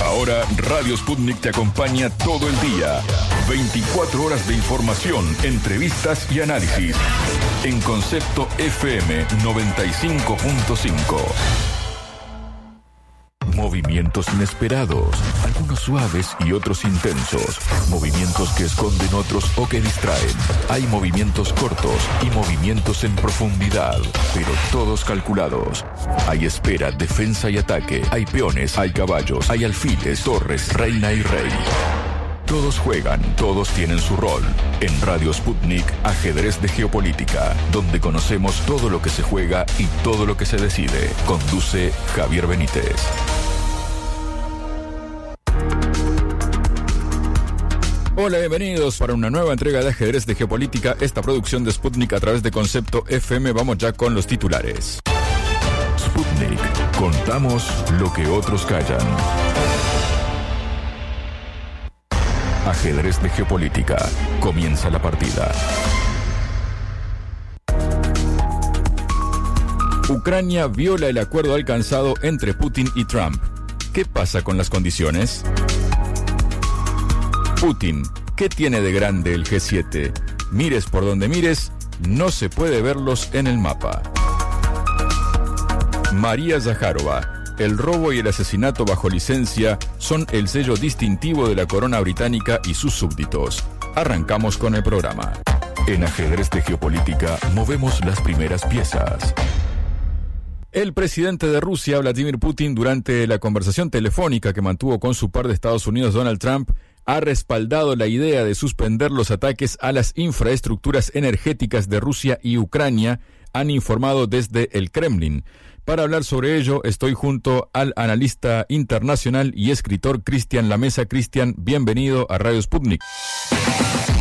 Ahora Radio Sputnik te acompaña todo el día. 24 horas de información, entrevistas y análisis. En Concepto FM 95.5. Movimientos inesperados, algunos suaves y otros intensos. Movimientos que esconden otros o que distraen. Hay movimientos cortos y movimientos en profundidad, pero todos calculados. Hay espera, defensa y ataque. Hay peones, hay caballos, hay alfiles, torres, reina y rey. Todos juegan, todos tienen su rol. En Radio Sputnik, Ajedrez de Geopolítica, donde conocemos todo lo que se juega y todo lo que se decide. Conduce Javier Benítez. Hola, bienvenidos para una nueva entrega de Ajedrez de Geopolítica, esta producción de Sputnik a través de Concepto FM. Vamos ya con los titulares. Sputnik, contamos lo que otros callan. Ajedrez de Geopolítica. Comienza la partida. Ucrania viola el acuerdo alcanzado entre Putin y Trump. ¿Qué pasa con las condiciones? Putin, ¿qué tiene de grande el G7? Mires por donde mires, no se puede verlos en el mapa. María Zakharova. El robo y el asesinato bajo licencia son el sello distintivo de la corona británica y sus súbditos. Arrancamos con el programa. En Ajedrez de Geopolítica movemos las primeras piezas. El presidente de Rusia, Vladimir Putin, durante la conversación telefónica que mantuvo con su par de Estados Unidos, Donald Trump, ha respaldado la idea de suspender los ataques a las infraestructuras energéticas de Rusia y Ucrania, han informado desde el Kremlin. Para hablar sobre ello, estoy junto al analista internacional y escritor Cristian Lamesa. Cristian, bienvenido a Radio Sputnik.